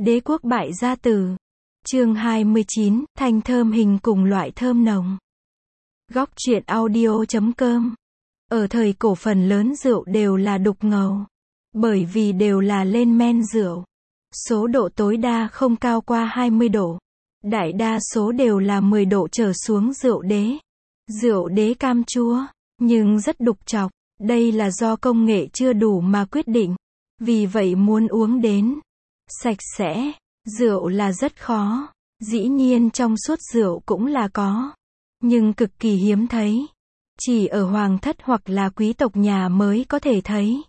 Đế quốc bại gia tử. Chương 29, thanh thơm hình cùng loại thơm nồng. Góc truyện audio.com. Ở thời cổ phần lớn rượu đều là đục ngầu. Bởi vì đều là lên men rượu. Số độ tối đa không cao qua 20 độ. Đại đa số đều là 10 độ trở xuống rượu đế. Rượu đế cam chua, nhưng rất đục chọc. Đây là do công nghệ chưa đủ mà quyết định. Vì vậy muốn uống đến sạch sẽ, rượu là rất khó. Dĩ nhiên trong suốt rượu cũng là có. Nhưng cực kỳ hiếm thấy. Chỉ ở hoàng thất hoặc là quý tộc nhà mới có thể thấy.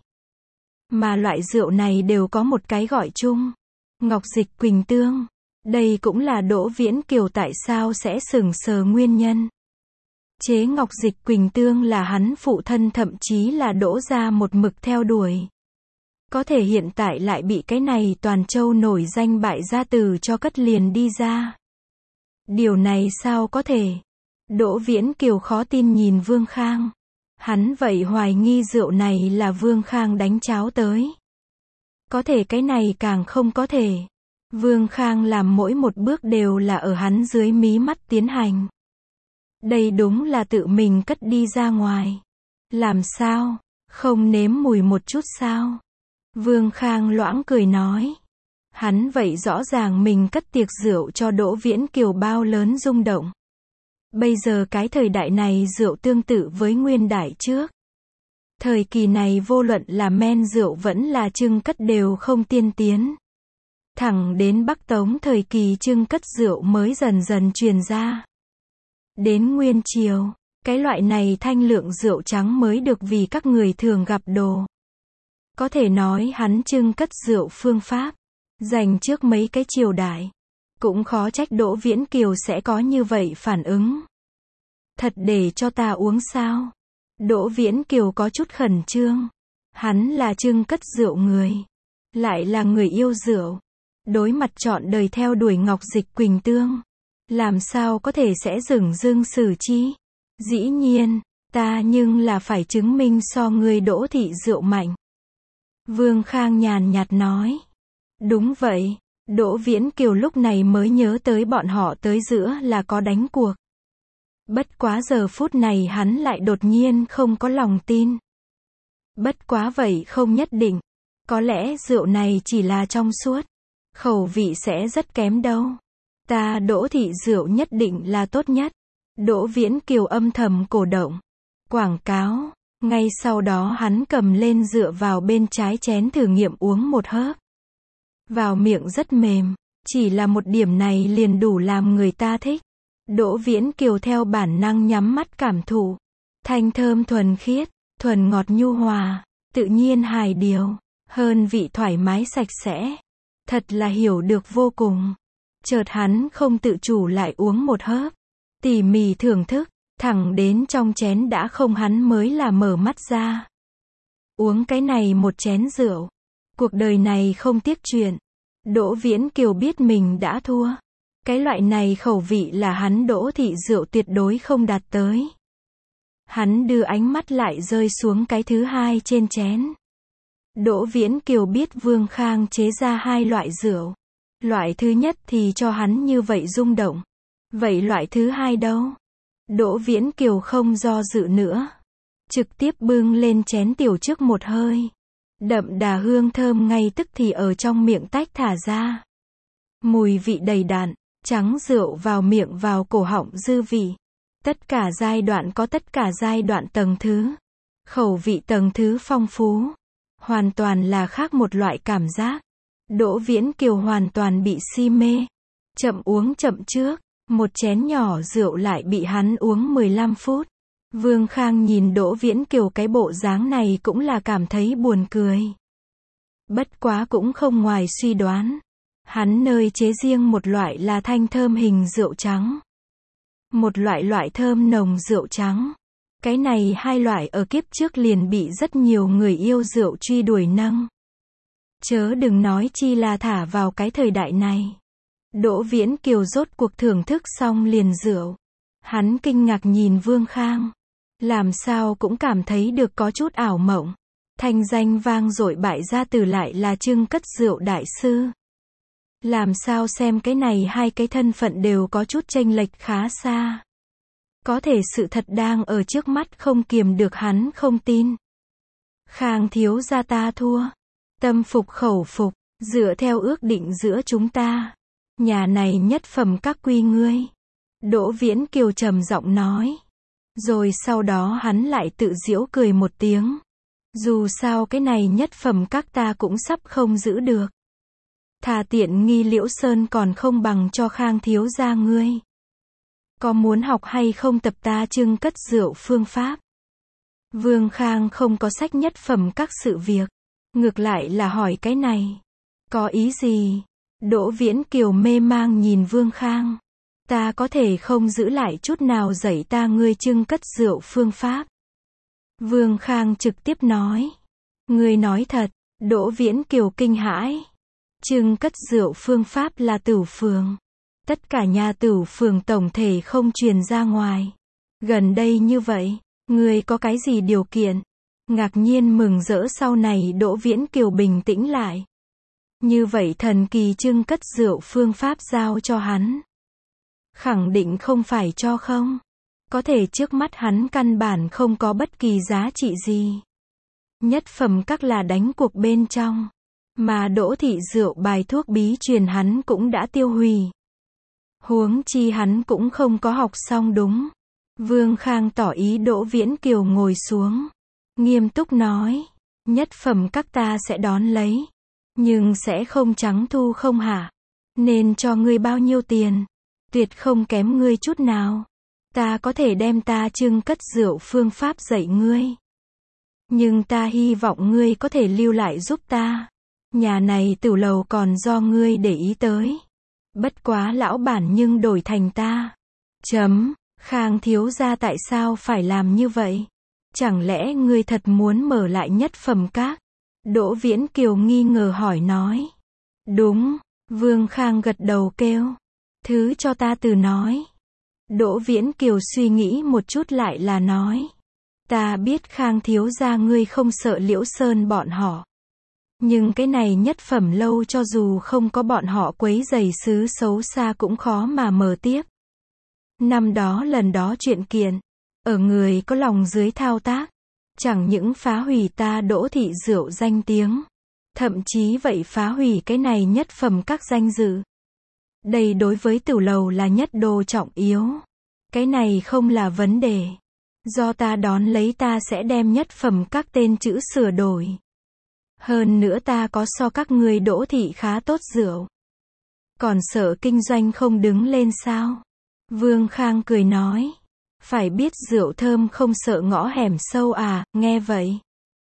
Mà loại rượu này đều có một cái gọi chung. Ngọc dịch quỳnh tương. Đây cũng là Đỗ Viễn Kiều tại sao sẽ sửng sờ nguyên nhân. Chế ngọc dịch quỳnh tương là hắn phụ thân thậm chí là Đỗ gia một mực theo đuổi. Có thể hiện tại lại bị cái này toàn châu nổi danh bại gia tử cho cất liền đi ra. Điều này sao có thể? Đỗ Viễn Kiều khó tin nhìn Vương Khang. Hắn vậy hoài nghi rượu này là Vương Khang đánh cháo tới. Có thể cái này càng không có thể. Vương Khang làm mỗi một bước đều là ở hắn dưới mí mắt tiến hành. Đây đúng là tự mình cất đi ra ngoài. Làm sao? Không nếm mùi một chút sao? Vương Khang loãng cười nói. Hắn vậy rõ ràng mình cất tiệc rượu cho Đỗ Viễn Kiều bao lớn rung động. Bây giờ cái thời đại này rượu tương tự với nguyên đại trước. Thời kỳ này vô luận là men rượu vẫn là trưng cất đều không tiên tiến. Thẳng đến Bắc Tống thời kỳ trưng cất rượu mới dần dần truyền ra. Đến Nguyên Triều, cái loại này thanh lượng rượu trắng mới được vì các người thường gặp đồ. Có thể nói hắn trưng cất rượu phương pháp, dành trước mấy cái triều đại. Cũng khó trách Đỗ Viễn Kiều sẽ có như vậy phản ứng. Thật để cho ta uống sao? Đỗ Viễn Kiều có chút khẩn trương. Hắn là trưng cất rượu người. Lại là người yêu rượu. Đối mặt trọn đời theo đuổi ngọc dịch quỳnh tương. Làm sao có thể sẽ dửng dưng xử chi? Dĩ nhiên, ta nhưng là phải chứng minh so người Đỗ thị rượu mạnh. Vương Khang nhàn nhạt nói. Đúng vậy, Đỗ Viễn Kiều lúc này mới nhớ tới bọn họ tới giữa là có đánh cuộc. Bất quá giờ phút này hắn lại đột nhiên không có lòng tin. Bất quá vậy không nhất định. Có lẽ rượu này chỉ là trong suốt. Khẩu vị sẽ rất kém đâu. Ta Đỗ thị rượu nhất định là tốt nhất. Đỗ Viễn Kiều âm thầm cổ động. Quảng cáo. Ngay sau đó hắn cầm lên dựa vào bên trái chén thử nghiệm uống một hớp. Vào miệng rất mềm. Chỉ là một điểm này liền đủ làm người ta thích. Đỗ Viễn Kiều theo bản năng nhắm mắt cảm thụ. Thanh thơm thuần khiết, thuần ngọt nhu hòa, tự nhiên hài điều, hơn vị thoải mái sạch sẽ. Thật là hiểu được vô cùng. Chợt hắn không tự chủ lại uống một hớp. Tỉ mỉ thưởng thức, thẳng đến trong chén đã không hắn mới là mở mắt ra. Uống cái này một chén rượu. Cuộc đời này không tiếc chuyện. Đỗ Viễn Kiều biết mình đã thua. Cái loại này khẩu vị là hắn Đỗ thị rượu tuyệt đối không đạt tới. Hắn đưa ánh mắt lại rơi xuống cái thứ hai trên chén. Đỗ Viễn Kiều biết Vương Khang chế ra hai loại rượu. Loại thứ nhất thì cho hắn như vậy rung động. Vậy loại thứ hai đâu? Đỗ Viễn Kiều không do dự nữa. Trực tiếp bưng lên chén tiểu trước một hơi. Đậm đà hương thơm ngay tức thì ở trong miệng tách thả ra. Mùi vị đầy đặn, trắng rượu vào miệng vào cổ họng dư vị. Tất cả giai đoạn có tất cả giai đoạn tầng thứ. Khẩu vị tầng thứ phong phú. Hoàn toàn là khác một loại cảm giác. Đỗ Viễn Kiều hoàn toàn bị si mê. Chậm uống chậm trước. Một chén nhỏ rượu lại bị hắn uống 15 phút. Vương Khang nhìn Đỗ Viễn Kiều cái bộ dáng này cũng là cảm thấy buồn cười. Bất quá cũng không ngoài suy đoán. Hắn nơi chế riêng một loại là thanh thơm hình rượu trắng. Một loại thơm nồng rượu trắng. Cái này hai loại ở kiếp trước liền bị rất nhiều người yêu rượu truy đuổi nâng. Chớ đừng nói chi là thả vào cái thời đại này. Đỗ Viễn Kiều rốt cuộc thưởng thức xong liền rượu. Hắn kinh ngạc nhìn Vương Khang. Làm sao cũng cảm thấy được có chút ảo mộng. Thanh danh vang dội bại gia tử lại là trưng cất rượu đại sư. Làm sao xem cái này hai cái thân phận đều có chút chênh lệch khá xa. Có thể sự thật đang ở trước mắt không kiềm được hắn không tin. Khang thiếu gia ta thua. Tâm phục khẩu phục, dựa theo ước định giữa chúng ta. Nhà này nhất phẩm các quy ngươi. Đỗ Viễn Kiều trầm giọng nói. Rồi sau đó hắn lại tự giễu cười một tiếng. Dù sao cái này nhất phẩm các ta cũng sắp không giữ được. Thà tiện nghi Liễu Sơn còn không bằng cho Khang thiếu gia ngươi. Có muốn học hay không tập ta trưng cất rượu phương pháp? Vương Khang không có sách nhất phẩm các sự việc. Ngược lại là hỏi cái này. Có ý gì? Đỗ Viễn Kiều mê mang nhìn Vương Khang. Ta có thể không giữ lại chút nào dạy ta ngươi trưng cất rượu phương pháp. Vương Khang trực tiếp nói. Ngươi nói thật. Đỗ Viễn Kiều kinh hãi. Trưng cất rượu phương pháp là tửu phường. Tất cả nhà tửu phường tổng thể không truyền ra ngoài. Gần đây như vậy, ngươi có cái gì điều kiện? Ngạc nhiên mừng rỡ sau này Đỗ Viễn Kiều bình tĩnh lại. Như vậy thần kỳ trưng cất rượu phương pháp giao cho hắn. Khẳng định không phải cho không. Có thể trước mắt hắn căn bản không có bất kỳ giá trị gì. Nhất phẩm các là đánh cuộc bên trong. Mà Đỗ thị rượu bài thuốc bí truyền hắn cũng đã tiêu hủy. Huống chi hắn cũng không có học xong đúng. Vương Khang tỏ ý Đỗ Viễn Kiều ngồi xuống. Nghiêm túc nói. Nhất phẩm các ta sẽ đón lấy. Nhưng sẽ không trắng thu không hả? Nên cho ngươi bao nhiêu tiền? Tuyệt không kém ngươi chút nào. Ta có thể đem ta trưng cất rượu phương pháp dạy ngươi. Nhưng ta hy vọng ngươi có thể lưu lại giúp ta. Nhà này tửu lầu còn do ngươi để ý tới. Bất quá lão bản nhưng đổi thành ta. Khang thiếu gia tại sao phải làm như vậy? Chẳng lẽ ngươi thật muốn mở lại nhất phẩm các? Đỗ Viễn Kiều nghi ngờ hỏi nói. Đúng, Vương Khang gật đầu kêu. Thứ cho ta từ nói. Đỗ Viễn Kiều suy nghĩ một chút lại là nói. Ta biết Khang thiếu gia ngươi không sợ Liễu Sơn bọn họ. Nhưng cái này nhất phẩm lâu cho dù không có bọn họ quấy rầy xứ xấu xa cũng khó mà mở tiếp. Năm đó lần đó chuyện kiện, ở người có lòng dưới thao tác, chẳng những phá hủy ta Đỗ thị rượu danh tiếng, thậm chí vậy phá hủy cái này nhất phẩm các danh dự. Đây đối với tửu lầu là nhất đồ trọng yếu. Cái này không là vấn đề. Do ta đón lấy ta sẽ đem nhất phẩm các tên chữ sửa đổi. Hơn nữa ta có so các ngươi Đỗ thị khá tốt rượu. Còn sợ kinh doanh không đứng lên sao? Vương Khang cười nói. Phải biết rượu thơm không sợ ngõ hẻm sâu à, nghe vậy.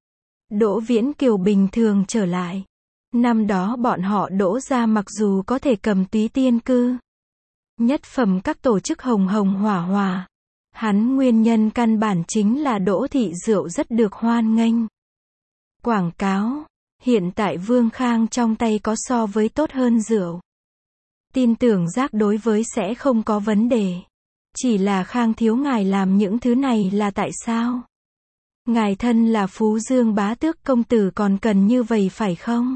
Đỗ Viễn Kiều bình thường trở lại. Năm đó bọn họ Đỗ ra mặc dù có thể cầm túy tiên cư. Nhất phẩm các tổ chức hồng hồng hỏa hỏa. Hắn nguyên nhân căn bản chính là Đỗ thị rượu rất được hoan nghênh. Quảng cáo. Hiện tại Vương Khang trong tay có so với tốt hơn rượu. Tin tưởng giác đối với sẽ không có vấn đề. Chỉ là Khang thiếu ngài làm những thứ này là tại sao? Ngài thân là Phú Dương bá tước công tử còn cần như vậy phải không?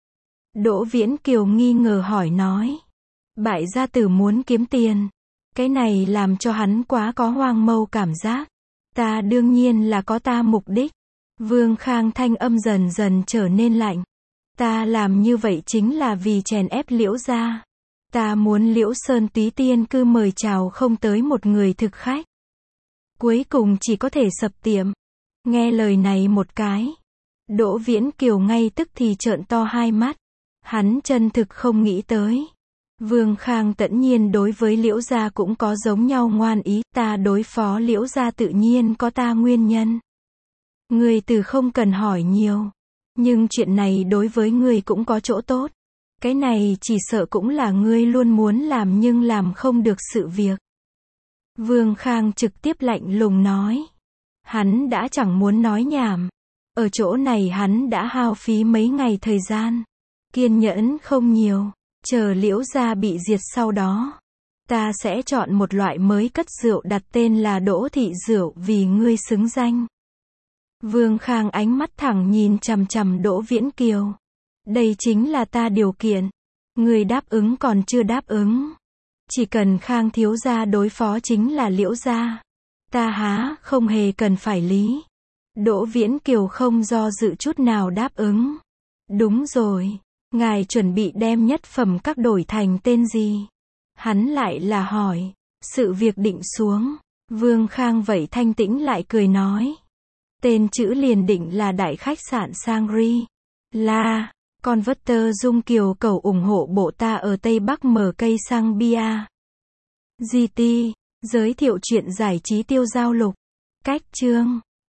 Đỗ Viễn Kiều nghi ngờ hỏi nói. Bại gia tử muốn kiếm tiền. Cái này làm cho hắn quá có hoang mâu cảm giác. Ta đương nhiên là có ta mục đích. Vương Khang thanh âm dần dần trở nên lạnh. Ta làm như vậy chính là vì chèn ép Liễu gia. Ta muốn Liễu Sơn túy tiên cư mời chào không tới một người thực khách. Cuối cùng chỉ có thể sập tiệm. Nghe lời này một cái. Đỗ Viễn Kiều ngay tức thì trợn to hai mắt. Hắn chân thực không nghĩ tới. Vương Khang tất nhiên đối với Liễu gia cũng có giống nhau ngoan ý. Ta đối phó Liễu gia tự nhiên có ta nguyên nhân. Ngươi từ không cần hỏi nhiều. Nhưng chuyện này đối với ngươi cũng có chỗ tốt. Cái này chỉ sợ cũng là ngươi luôn muốn làm nhưng làm không được sự việc. Vương Khang trực tiếp lạnh lùng nói. Hắn đã chẳng muốn nói nhảm. Ở chỗ này hắn đã hao phí mấy ngày thời gian. Kiên nhẫn không nhiều. Chờ Liễu gia bị diệt sau đó. Ta sẽ chọn một loại mới cất rượu đặt tên là Đỗ thị rượu vì ngươi xứng danh. Vương Khang ánh mắt thẳng nhìn chằm chằm Đỗ Viễn Kiều. Đây chính là ta điều kiện. Người đáp ứng còn chưa đáp ứng. Chỉ cần Khang thiếu gia đối phó chính là Liễu gia. Ta há không hề cần phải lý. Đỗ Viễn Kiều không do dự chút nào đáp ứng. Đúng rồi. Ngài chuẩn bị đem nhất phẩm các đổi thành tên gì? Hắn lại là hỏi. Sự việc định xuống. Vương Khang vậy thanh tĩnh lại cười nói. Tên chữ liền định là đại khách sạn Sangri. La. Converter Dung Kiều cầu ủng hộ bộ ta ở Tây Bắc mở cây xăng bia. GT. Giới thiệu chuyện giải trí tiêu giao lục. Cách chương.